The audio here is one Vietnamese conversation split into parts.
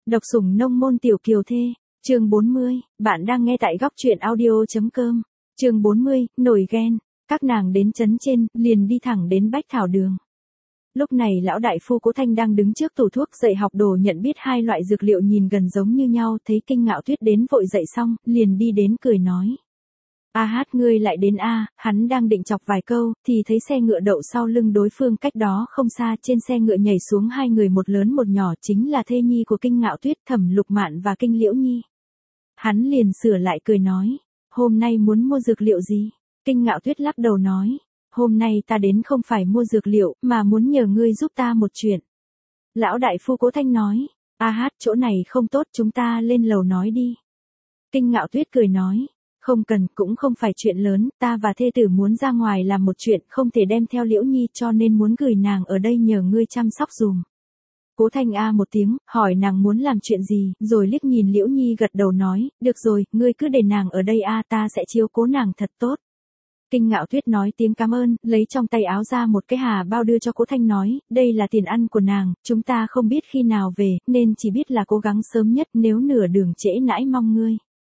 Độc sủng nông môn tiểu kiều thê, chương 40, bạn đang nghe tại góc truyện audio.com, chương 40, nổi ghen, các nàng đến trấn trên, liền đi thẳng đến Bách Thảo Đường. Lúc này lão đại phu Cố Thanh đang đứng trước tủ thuốc dạy học đồ nhận biết hai loại dược liệu nhìn gần giống như nhau, thấy Kinh Ngạo Tuyết đến vội dậy xong, liền đi đến cười nói. A hát ngươi lại đến a, hắn đang định chọc vài câu, thì thấy xe ngựa đậu sau lưng đối phương cách đó không xa, trên xe ngựa nhảy xuống hai người một lớn một nhỏ chính là thê nhi của Kinh Ngạo Tuyết, Thẩm Lục Mạn và Kinh Liễu Nhi. Hắn liền sửa lại cười nói, hôm nay muốn mua dược liệu gì? Kinh Ngạo Tuyết lắc đầu nói, hôm nay ta đến không phải mua dược liệu, mà muốn nhờ ngươi giúp ta một chuyện. Lão đại phu Cố Thanh nói, A hát chỗ này không tốt, chúng ta lên lầu nói đi. Kinh Ngạo Tuyết cười nói, không cần, cũng không phải chuyện lớn, ta và thê tử muốn ra ngoài làm một chuyện, không thể đem theo Liễu Nhi cho nên muốn gửi nàng ở đây nhờ ngươi chăm sóc dùm. Cố Thanh a một tiếng, hỏi nàng muốn làm chuyện gì, rồi liếc nhìn Liễu Nhi gật đầu nói, được rồi, ngươi cứ để nàng ở đây a, ta sẽ chiếu cố nàng thật tốt. Kinh Ngạo Tuyết nói tiếng cảm ơn, lấy trong tay áo ra một cái hà bao đưa cho Cố Thanh nói, đây là tiền ăn của nàng, chúng ta không biết khi nào về, nên chỉ biết là cố gắng sớm nhất, nếu nửa đường trễ nãi mong ngươi.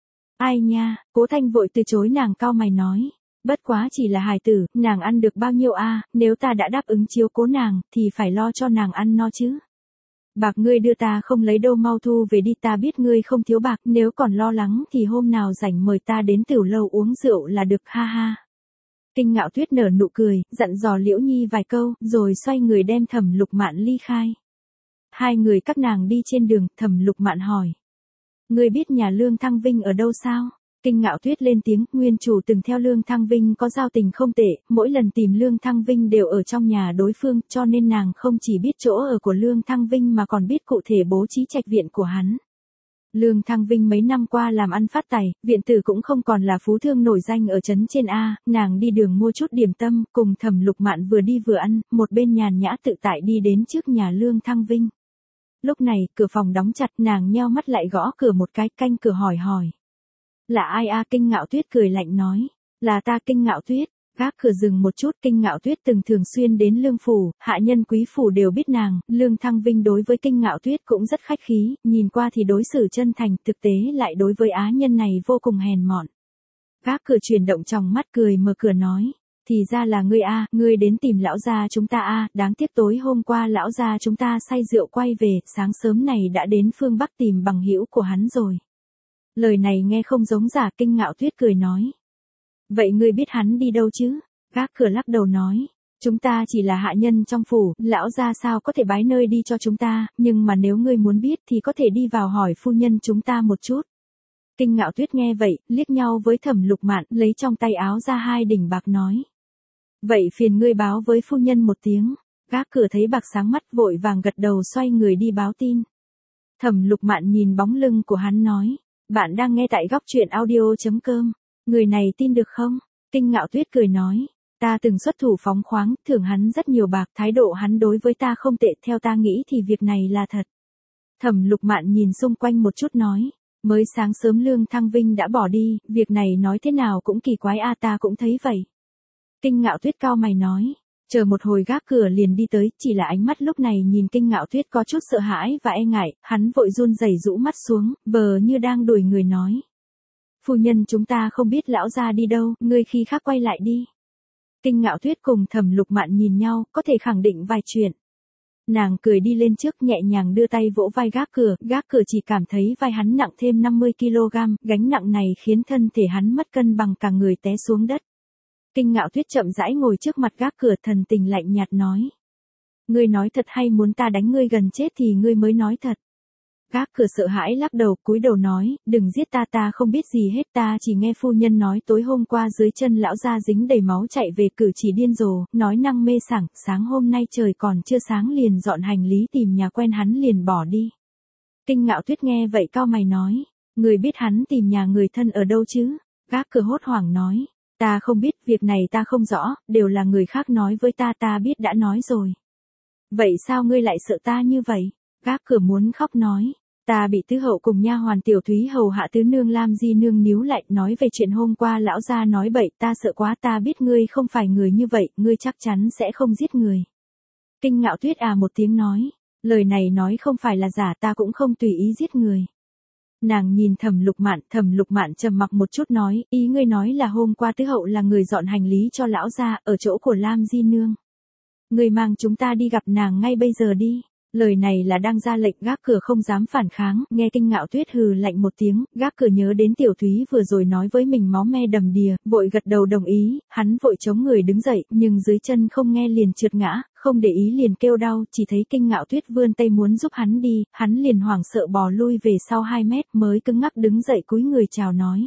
Ai nha, Cố Thanh vội từ chối nàng, cau mày nói, bất quá chỉ là hài tử, nàng ăn được bao nhiêu a, nếu ta đã đáp ứng chiếu cố nàng, thì phải lo cho nàng ăn no chứ. Bạc ngươi đưa ta không lấy đâu, mau thu về đi, ta biết ngươi không thiếu bạc, nếu còn lo lắng thì hôm nào rảnh mời ta đến Tiểu Lâu uống rượu là được, ha ha. Kinh Ngạo Tuyết nở nụ cười, dặn dò Liễu Nhi vài câu, rồi xoay người đem Thẩm Lục Mạn ly khai. Hai người các nàng đi trên đường, Thẩm Lục Mạn hỏi. Ngươi biết nhà Lương Thăng Vinh ở đâu sao? Kinh Ngạo Tuyết lên tiếng, nguyên chủ từng theo Lương Thăng Vinh có giao tình không tệ, mỗi lần tìm Lương Thăng Vinh đều ở trong nhà đối phương, cho nên nàng không chỉ biết chỗ ở của Lương Thăng Vinh mà còn biết cụ thể bố trí trạch viện của hắn. Lương Thăng Vinh mấy năm qua làm ăn phát tài, viện tử cũng không còn là phú thương nổi danh ở trấn trên a, nàng đi đường mua chút điểm tâm, cùng Thẩm Lục Mạn vừa đi vừa ăn, một bên nhàn nhã tự tại đi đến trước nhà Lương Thăng Vinh. Lúc này, cửa phòng đóng chặt, nàng nheo mắt lại gõ cửa một cái, canh cửa hỏi. Là ai a? Kinh Ngạo Tuyết cười lạnh nói, là ta Kinh Ngạo Tuyết. Gác cửa dừng một chút, Kinh Ngạo Tuyết từng thường xuyên đến Lương phủ, hạ nhân quý phủ đều biết nàng, Lương Thăng Vinh đối với Kinh Ngạo Tuyết cũng rất khách khí, nhìn qua thì đối xử chân thành, thực tế lại đối với á nhân này vô cùng hèn mọn. Gác cửa chuyển động trong mắt cười mở cửa nói, thì ra là ngươi a, ngươi đến tìm lão gia chúng ta a, đáng tiếc tối hôm qua lão gia chúng ta say rượu quay về, sáng sớm này đã đến phương Bắc tìm bằng hữu của hắn rồi. Lời này nghe không giống giả, Kinh Ngạo Tuyết cười nói. Vậy ngươi biết hắn đi đâu chứ? Gác cửa lắc đầu nói, chúng ta chỉ là hạ nhân trong phủ, lão gia sao có thể bái nơi đi cho chúng ta, nhưng mà nếu ngươi muốn biết thì có thể đi vào hỏi phu nhân chúng ta một chút. Kinh Ngạo Tuyết nghe vậy, liếc nhau với Thẩm Lục Mạn, lấy trong tay áo ra 2 đỉnh bạc nói. Vậy phiền ngươi báo với phu nhân một tiếng. Gác cửa thấy bạc sáng mắt, vội vàng gật đầu xoay người đi báo tin. Thẩm Lục Mạn nhìn bóng lưng của hắn nói, bạn đang nghe tại góc truyện audio.com, người này tin được không? Kinh Ngạo Tuyết cười nói, ta từng xuất thủ phóng khoáng, thưởng hắn rất nhiều bạc, thái độ hắn đối với ta không tệ, theo ta nghĩ thì việc này là thật. Thẩm Lục Mạn nhìn xung quanh một chút nói, mới sáng sớm Lương Thăng Vinh đã bỏ đi, việc này nói thế nào cũng kỳ quái a, ta cũng thấy vậy. Kinh Ngạo Tuyết cau mày nói, chờ một hồi gác cửa liền đi tới, chỉ là ánh mắt lúc này nhìn Kinh Ngạo Tuyết có chút sợ hãi và e ngại, hắn vội run rẩy rũ mắt xuống, vờ như đang đuổi người nói. Phu nhân chúng ta không biết lão gia đi đâu, ngươi khi khác quay lại đi. Kinh Ngạo Tuyết cùng Thẩm Lục Mạn nhìn nhau, có thể khẳng định vài chuyện. Nàng cười đi lên trước, nhẹ nhàng đưa tay vỗ vai gác cửa chỉ cảm thấy vai hắn nặng thêm 50 kg, gánh nặng này khiến thân thể hắn mất cân bằng, cả người té xuống đất. Kinh Ngạo Tuyết chậm rãi ngồi trước mặt gác cửa, thần tình lạnh nhạt nói. Ngươi nói thật hay muốn ta đánh ngươi gần chết thì ngươi mới nói thật. Gác cửa sợ hãi lắc đầu, cúi đầu nói, đừng giết ta, ta không biết gì hết, ta chỉ nghe phu nhân nói tối hôm qua dưới chân lão gia dính đầy máu chạy về, cử chỉ điên rồ, nói năng mê sảng, sáng hôm nay trời còn chưa sáng liền dọn hành lý tìm nhà quen hắn liền bỏ đi. Kinh Ngạo Tuyết nghe vậy cau mày nói, người biết hắn tìm nhà người thân ở đâu chứ? Gác cửa hốt hoảng nói, ta không biết, việc này ta không rõ, đều là người khác nói với ta, ta biết đã nói rồi. Vậy sao ngươi lại sợ ta như vậy? Gác cửa muốn khóc nói. Ta bị tứ hậu cùng nha hoàn tiểu thúy hầu hạ tứ nương Lam Di nương níu lại, nói về chuyện hôm qua lão gia nói bậy, ta sợ quá, ta biết ngươi không phải người như vậy, ngươi chắc chắn sẽ không giết người. Kinh Ngạo Tuyết à một tiếng nói, Lời này nói không phải là giả, ta cũng không tùy ý giết người. Nàng nhìn Thẩm Lục Mạn trầm mặc một chút nói, ý ngươi nói là hôm qua tứ hậu là người dọn hành lý cho lão gia ở chỗ của Lam Di Nương. Ngươi mang chúng ta đi gặp nàng ngay bây giờ đi. Lời này là đang ra lệnh, gác cửa không dám phản kháng, nghe Kinh Ngạo Tuyết hừ lạnh một tiếng, gác cửa nhớ đến Tiểu Thúy vừa rồi nói với mình máu me đầm đìa, vội gật đầu đồng ý, hắn vội chống người đứng dậy, nhưng dưới chân không nghe liền trượt ngã, không để ý liền kêu đau, chỉ thấy Kinh Ngạo Tuyết vươn tay muốn giúp hắn đi, hắn liền hoảng sợ bò lui về sau 2 mét mới cứng ngắc đứng dậy cúi người chào nói.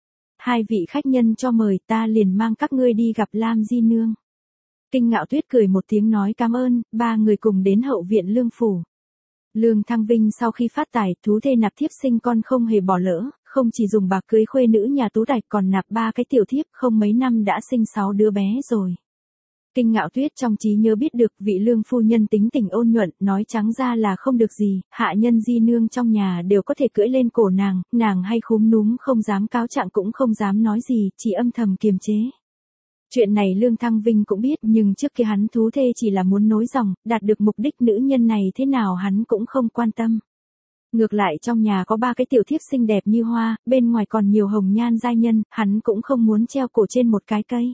2 vị khách nhân cho mời, ta liền mang các ngươi đi gặp Lam Di Nương. Kinh Ngạo Tuyết cười một tiếng nói cảm ơn, 3 người cùng đến hậu viện Lương phủ. Lương Thăng Vinh sau khi phát tài, thú thê nạp thiếp sinh con không hề bỏ lỡ, không chỉ dùng bạc cưới khuê nữ nhà Tú Đạch còn nạp 3 cái tiểu thiếp, không mấy năm đã sinh 6 đứa bé rồi. Kinh Ngạo Tuyết trong trí nhớ biết được vị Lương phu nhân tính tình ôn nhuận, nói trắng ra là không được gì, hạ nhân Di Nương trong nhà đều có thể cưỡi lên cổ nàng hay khúm núm không dám cáo trạng cũng không dám nói gì, chỉ âm thầm kiềm chế. Chuyện này Lương Thăng Vinh cũng biết, nhưng trước kia hắn thú thê chỉ là muốn nối dòng, đạt được mục đích nữ nhân này thế nào hắn cũng không quan tâm. Ngược lại trong nhà có 3 cái tiểu thiếp xinh đẹp như hoa, bên ngoài còn nhiều hồng nhan giai nhân, hắn cũng không muốn treo cổ trên một cái cây.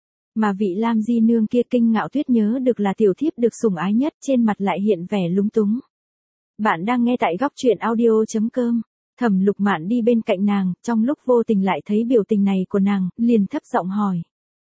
Mà vị Lam Di Nương kia Kinh Ngạo Tuyết nhớ được là tiểu thiếp được sủng ái nhất, trên mặt lại hiện vẻ lúng túng. Bạn đang nghe tại góc truyện audio.com. Thẩm Lục Mạn đi bên cạnh nàng, trong lúc vô tình lại thấy biểu tình này của nàng, liền thấp giọng hỏi.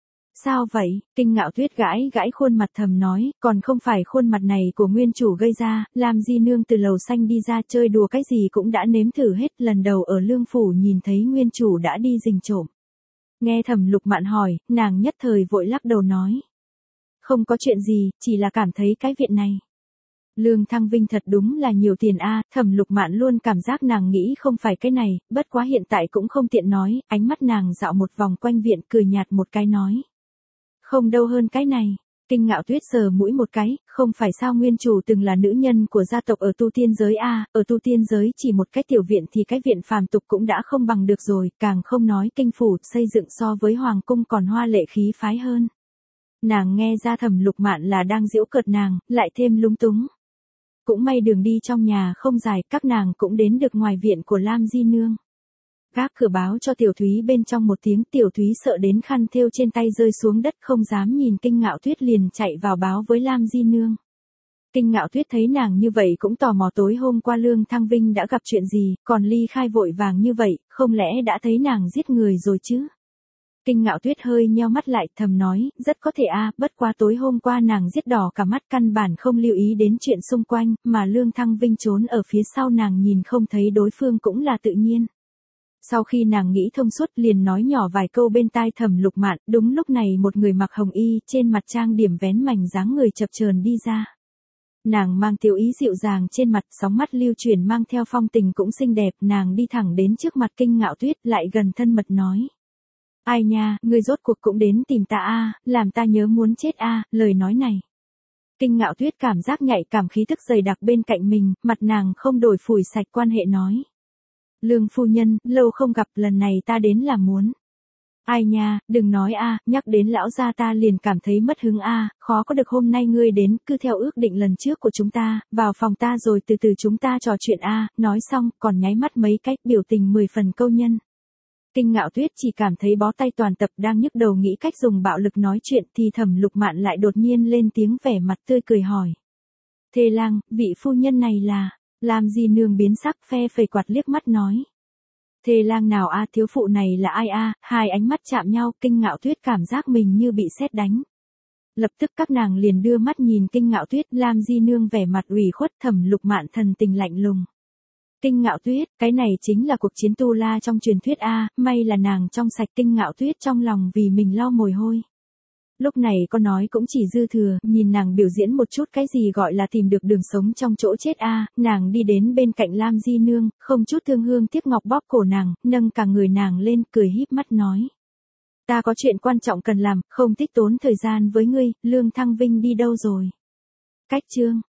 Sao vậy? Kinh Ngạo Tuyết gãi khuôn mặt thầm nói, còn không phải khuôn mặt này của nguyên chủ gây ra, Lam Di Nương từ lầu xanh đi ra chơi đùa cái gì cũng đã nếm thử hết, lần đầu ở Lương phủ nhìn thấy nguyên chủ đã đi rình trộm. Nghe Thẩm Lục Mạn hỏi, nàng nhất thời vội lắc đầu nói. Không có chuyện gì, chỉ là cảm thấy cái viện này. Lương Thăng Vinh thật đúng là nhiều tiền a, Thẩm Lục Mạn luôn cảm giác nàng nghĩ không phải cái này, bất quá hiện tại cũng không tiện nói, ánh mắt nàng dạo một vòng quanh viện cười nhạt một cái nói. Không đâu hơn cái này. Kinh Ngạo Tuyết sờ mũi một cái, không phải sao nguyên chủ từng là nữ nhân của gia tộc ở tu tiên giới a, ở tu tiên giới chỉ một cái tiểu viện thì cái viện phàm tục cũng đã không bằng được rồi, càng không nói kinh phủ xây dựng so với hoàng cung còn hoa lệ khí phái hơn. Nàng nghe ra Thẩm Lục Mạn là đang giễu cợt nàng, lại thêm lúng túng. Cũng may đường đi trong nhà không dài, các nàng cũng đến được ngoài viện của Lam Di Nương. Gác cửa báo cho Tiểu Thúy bên trong một tiếng, Tiểu Thúy sợ đến khăn thêu trên tay rơi xuống đất không dám nhìn Kinh Ngạo Tuyết liền chạy vào báo với Lam Di Nương. Kinh Ngạo Tuyết thấy nàng như vậy cũng tò mò tối hôm qua Lương Thăng Vinh đã gặp chuyện gì, còn ly khai vội vàng như vậy, không lẽ đã thấy nàng giết người rồi chứ? Kinh Ngạo Tuyết hơi nheo mắt lại thầm nói, rất có thể bất quá tối hôm qua nàng giết đỏ cả mắt căn bản không lưu ý đến chuyện xung quanh, mà Lương Thăng Vinh trốn ở phía sau nàng nhìn không thấy đối phương cũng là tự nhiên. Sau khi nàng nghĩ thông suốt liền nói nhỏ vài câu bên tai Thẩm Lục Mạn, đúng lúc này một người mặc hồng y, trên mặt trang điểm vén mảnh dáng người chập chờn đi ra. Nàng mang tiểu ý dịu dàng trên mặt, sóng mắt lưu chuyển mang theo phong tình cũng xinh đẹp, nàng đi thẳng đến trước mặt Kinh Ngạo Tuyết, lại gần thân mật nói. Ai nha, ngươi rốt cuộc cũng đến tìm ta làm ta nhớ muốn chết lời nói này. Kinh Ngạo Tuyết cảm giác nhạy cảm khí tức dày đặc bên cạnh mình, mặt nàng không đổi phủi sạch quan hệ nói. Lương phu nhân, lâu không gặp, lần này ta đến là muốn. Ai nha, đừng nói nhắc đến lão gia ta liền cảm thấy mất hứng khó có được hôm nay ngươi đến, cứ theo ước định lần trước của chúng ta, vào phòng ta rồi từ từ chúng ta trò chuyện nói xong, còn nháy mắt mấy cách biểu tình 10 phần câu nhân. Kinh Ngạo Tuyết chỉ cảm thấy bó tay toàn tập đang nhức đầu nghĩ cách dùng bạo lực nói chuyện thì Thẩm Lục Mạn lại đột nhiên lên tiếng vẻ mặt tươi cười hỏi. Thê lang, vị phu nhân này là... Lam Di Nương biến sắc phe phẩy quạt liếc mắt nói. Thê lang nào thiếu phụ này là ai hai ánh mắt chạm nhau, Kinh Ngạo Tuyết cảm giác mình như bị sét đánh. Lập tức các nàng liền đưa mắt nhìn Kinh Ngạo Tuyết, Lam Di Nương vẻ mặt ủy khuất, Thẩm Lục Mạn thần tình lạnh lùng. Kinh Ngạo Tuyết, cái này chính là cuộc chiến tu la trong truyền thuyết may là nàng trong sạch, Kinh Ngạo Tuyết trong lòng vì mình lau mồ hôi. Lúc này có nói cũng chỉ dư thừa, nhìn nàng biểu diễn một chút cái gì gọi là tìm được đường sống trong chỗ chết nàng đi đến bên cạnh Lam Di Nương, không chút thương hương tiếc ngọc bóp cổ nàng, nâng cả người nàng lên, cười híp mắt nói. Ta có chuyện quan trọng cần làm, không tích tốn thời gian với ngươi, Lương Thăng Vinh đi đâu rồi? Cách chương.